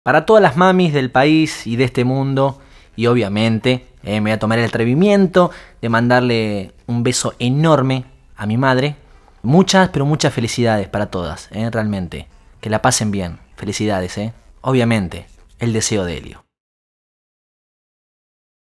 Para todas las mamis del país y de este mundo, y obviamente me voy a tomar el atrevimiento de mandarle un beso enorme a mi madre. Muchas, pero muchas felicidades para todas, realmente. Que la pasen bien. Felicidades, Obviamente, el deseo de Helio.